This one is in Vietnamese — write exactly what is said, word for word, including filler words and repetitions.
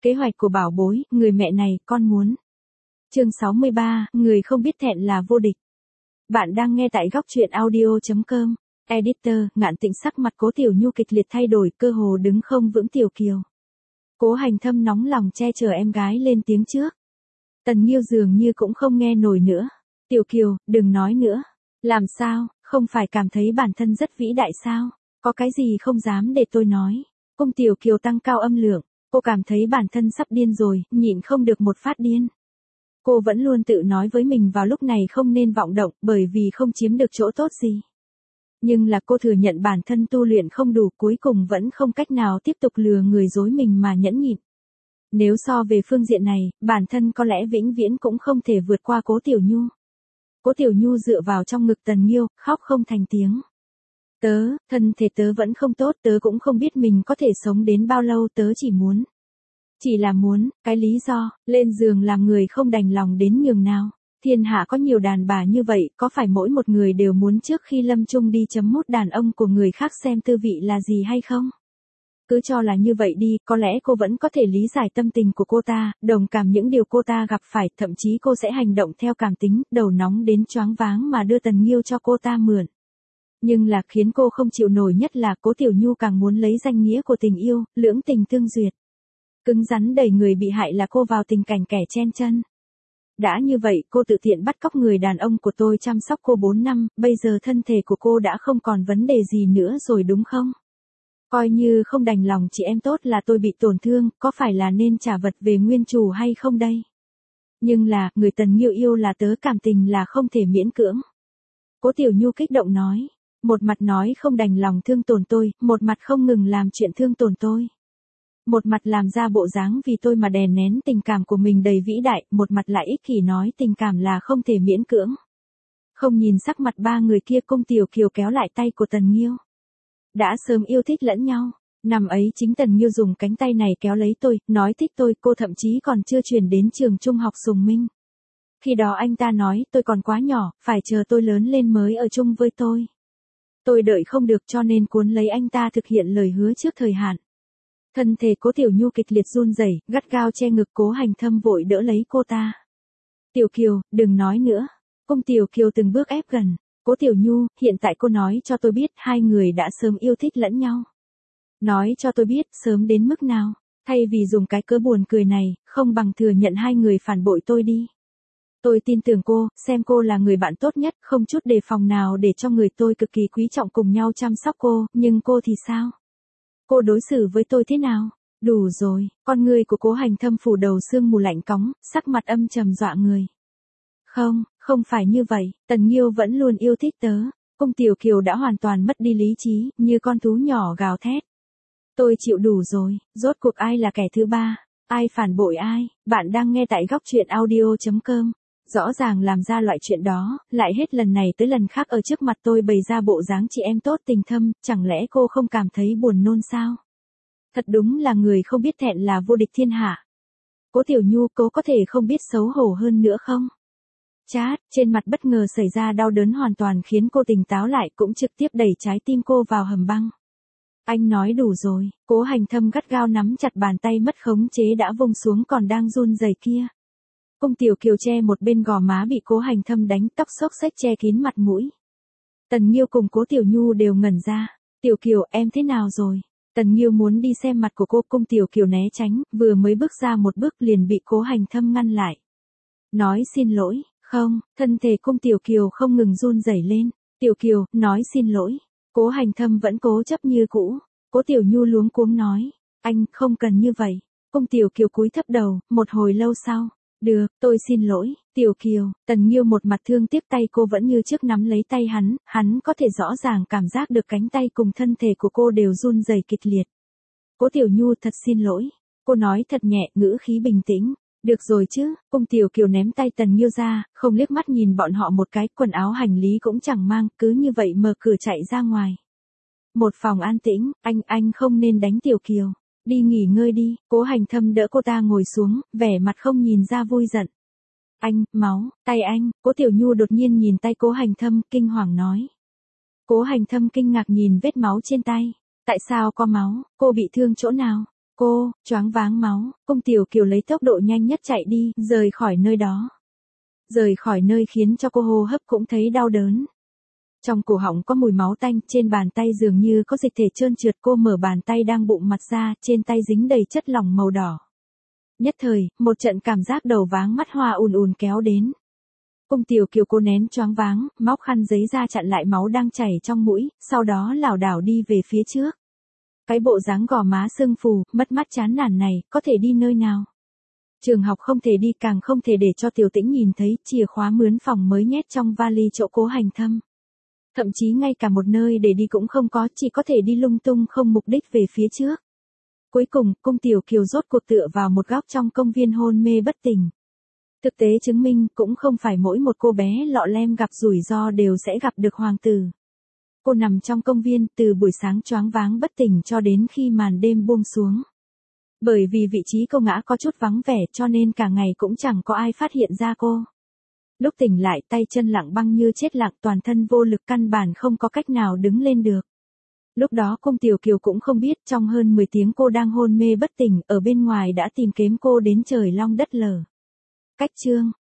Kế hoạch của bảo bối, người mẹ này, con muốn. Chương sáu mươi ba, người không biết thẹn là vô địch. Bạn đang nghe tại góc truyện audio chấm com. Editor, Ngạn Tịnh sắc mặt Cố Tiểu Nhu kịch liệt thay đổi, cơ hồ đứng không vững. Tiểu Kiều. Cố Hành Thâm nóng lòng che chở em gái lên tiếng trước. Tần Nghiêu dường như cũng không nghe nổi nữa. Tiểu Kiều, đừng nói nữa. Làm sao, không phải cảm thấy bản thân rất vĩ đại sao? Có cái gì không dám để tôi nói? Cung Tiểu Kiều tăng cao âm lượng. Cô cảm thấy bản thân sắp điên rồi, nhịn không được một phát điên. Cô vẫn luôn tự nói với mình vào lúc này không nên vọng động, bởi vì không chiếm được chỗ tốt gì. Nhưng là cô thừa nhận bản thân tu luyện không đủ, cuối cùng vẫn không cách nào tiếp tục lừa người dối mình mà nhẫn nhịn. Nếu so về phương diện này, bản thân có lẽ vĩnh viễn cũng không thể vượt qua Cố Tiểu Nhu. Cố Tiểu Nhu dựa vào trong ngực Tần Nghiêu, khóc không thành tiếng. Tớ, thân thể tớ vẫn không tốt, tớ cũng không biết mình có thể sống đến bao lâu, tớ chỉ muốn. Chỉ là muốn, cái lý do, lên giường làm người không đành lòng đến nhường nào. Thiên hạ có nhiều đàn bà như vậy, có phải mỗi một người đều muốn trước khi lâm chung đi chấm mút đàn ông của người khác xem tư vị là gì hay không? Cứ cho là như vậy đi, có lẽ cô vẫn có thể lý giải tâm tình của cô ta, đồng cảm những điều cô ta gặp phải, thậm chí cô sẽ hành động theo cảm tính, đầu nóng đến choáng váng mà đưa Tần Nghiêu cho cô ta mượn. Nhưng là khiến cô không chịu nổi nhất là Cố Tiểu Nhu càng muốn lấy danh nghĩa của tình yêu, lưỡng tình tương duyệt. Cứng rắn đẩy người bị hại là cô vào tình cảnh kẻ chen chân. Đã như vậy, cô tự tiện bắt cóc người đàn ông của tôi chăm sóc cô bốn năm, bây giờ thân thể của cô đã không còn vấn đề gì nữa rồi đúng không? Coi như không đành lòng chị em tốt là tôi bị tổn thương, có phải là nên trả vật về nguyên chủ hay không đây? Nhưng là, người Tần Nghiêu yêu là tớ, cảm tình là không thể miễn cưỡng. Cố Tiểu Nhu kích động nói, một mặt nói không đành lòng thương tổn tôi, một mặt không ngừng làm chuyện thương tổn tôi. Một mặt làm ra bộ dáng vì tôi mà đè nén tình cảm của mình đầy vĩ đại, một mặt lại ích kỷ nói tình cảm là không thể miễn cưỡng. Không nhìn sắc mặt ba người kia, Cung Tiểu Kiều kéo lại tay của Tần Nghiêu. Đã sớm yêu thích lẫn nhau, năm ấy chính Tần Nghiêu dùng cánh tay này kéo lấy tôi, nói thích tôi, cô thậm chí còn chưa chuyển đến trường trung học Sùng Minh. Khi đó anh ta nói tôi còn quá nhỏ, phải chờ tôi lớn lên mới ở chung với tôi. Tôi đợi không được cho nên cuốn lấy anh ta thực hiện lời hứa trước thời hạn. Thân thể Cố Tiểu Nhu kịch liệt run rẩy, gắt gao che ngực. Cố Hành Thâm vội đỡ lấy cô ta. Tiểu Kiều, đừng nói nữa. Cung Tiểu Kiều từng bước ép gần. Cố Tiểu Nhu, hiện tại cô nói cho tôi biết hai người đã sớm yêu thích lẫn nhau. Nói cho tôi biết sớm đến mức nào. Thay vì dùng cái cớ buồn cười này, không bằng thừa nhận hai người phản bội tôi đi. Tôi tin tưởng cô, xem cô là người bạn tốt nhất, không chút đề phòng nào để cho người tôi cực kỳ quý trọng cùng nhau chăm sóc cô, nhưng cô thì sao? Cô đối xử với tôi thế nào? Đủ rồi, con người của Cố Hành Thâm phủ đầu sương mù lạnh cóng, sắc mặt âm trầm dọa người. Không, không phải như vậy, Tần Nghiêu vẫn luôn yêu thích tớ. Cung Tiểu Kiều đã hoàn toàn mất đi lý trí, như con thú nhỏ gào thét. Tôi chịu đủ rồi, rốt cuộc ai là kẻ thứ ba? Ai phản bội ai? Bạn đang nghe tại góc truyện audio chấm com. Rõ ràng làm ra loại chuyện đó, lại hết lần này tới lần khác ở trước mặt tôi bày ra bộ dáng chị em tốt tình thâm, chẳng lẽ cô không cảm thấy buồn nôn sao? Thật đúng là người không biết thẹn là vô địch thiên hạ. Cố Tiểu Nhu, cô có thể không biết xấu hổ hơn nữa không? Chát, trên mặt bất ngờ xảy ra đau đớn hoàn toàn khiến cô tỉnh táo lại, cũng trực tiếp đẩy trái tim cô vào hầm băng. Anh nói đủ rồi. Cố Hành Thâm gắt gao nắm chặt bàn tay mất khống chế đã vung xuống còn đang run rẩy kia. Cung Tiểu Kiều che một bên gò má bị Cố Hành Thâm đánh, tóc xốc xếch che kín mặt mũi. Tần Nghiêu cùng Cố Tiểu Nhu đều ngẩn ra. Tiểu Kiều, em thế nào rồi? Tần Nghiêu muốn đi xem mặt của cô. Cung Tiểu Kiều né tránh, vừa mới bước ra một bước liền bị Cố Hành Thâm ngăn lại. Nói xin lỗi. Không, thân thể Cung Tiểu Kiều không ngừng run rẩy lên. Tiểu Kiều, nói xin lỗi. Cố Hành Thâm vẫn cố chấp như cũ. Cố Tiểu Nhu luống cuống nói. Anh, không cần như vậy. Cung Tiểu Kiều cúi thấp đầu, một hồi lâu sau. Được, tôi xin lỗi, Tiểu Kiều. Tần Nghiêu một mặt thương tiếc, tay cô vẫn như trước nắm lấy tay hắn, hắn có thể rõ ràng cảm giác được cánh tay cùng thân thể của cô đều run rẩy kịch liệt. Cố Tiểu Nhu, thật xin lỗi. Cô nói thật nhẹ, ngữ khí bình tĩnh. Được rồi chứ. Cung Tiểu Kiều ném tay Tần Nghiêu ra, không liếc mắt nhìn bọn họ một cái, quần áo hành lý cũng chẳng mang, cứ như vậy mở cửa chạy ra ngoài. Một phòng an tĩnh, anh, anh không nên đánh Tiểu Kiều. Đi nghỉ ngơi đi. Cố Hành Thâm đỡ cô ta ngồi xuống, vẻ mặt không nhìn ra vui giận. Anh, máu, tay anh. Cố Tiểu Nhu đột nhiên nhìn tay Cố Hành Thâm, kinh hoàng nói. Cố Hành Thâm kinh ngạc nhìn vết máu trên tay. Tại sao có máu, cô bị thương chỗ nào? Cô, choáng váng máu, cung Tiểu Kiều lấy tốc độ nhanh nhất chạy đi, rời khỏi nơi đó. Rời khỏi nơi khiến cho cô hô hấp cũng thấy đau đớn. Trong cổ họng có mùi máu tanh, trên bàn tay dường như có dịch thể trơn trượt, cô mở bàn tay đang bụng mặt ra, trên tay dính đầy chất lỏng màu đỏ. Nhất thời, một trận cảm giác đầu váng mắt hoa ùn ùn kéo đến. Cung Tiểu Kiều cô nén choáng váng, móc khăn giấy ra chặn lại máu đang chảy trong mũi, sau đó lảo đảo đi về phía trước. Cái bộ dáng gò má sưng phù, mất mát chán nản này, có thể đi nơi nào? Trường học không thể đi, càng không thể để cho Tiểu Tĩnh nhìn thấy, chìa khóa mướn phòng mới nhét trong vali chỗ Cố Hành Thâm. Thậm chí ngay cả một nơi để đi cũng không có, chỉ có thể đi lung tung không mục đích về phía trước. Cuối cùng, cung Tiểu Kiều rốt cuộc tựa vào một góc trong công viên hôn mê bất tỉnh. Thực tế chứng minh, cũng không phải mỗi một cô bé lọ lem gặp rủi ro đều sẽ gặp được hoàng tử. Cô nằm trong công viên, từ buổi sáng choáng váng bất tỉnh cho đến khi màn đêm buông xuống. Bởi vì vị trí cô ngã có chút vắng vẻ cho nên cả ngày cũng chẳng có ai phát hiện ra cô. Lúc tỉnh lại tay chân lặng băng như chết lặng, toàn thân vô lực, căn bản không có cách nào đứng lên được. Lúc đó cung Tiểu Kiều cũng không biết trong hơn mười tiếng cô đang hôn mê bất tỉnh, ở bên ngoài đã tìm kiếm cô đến trời long đất lở. Cách chương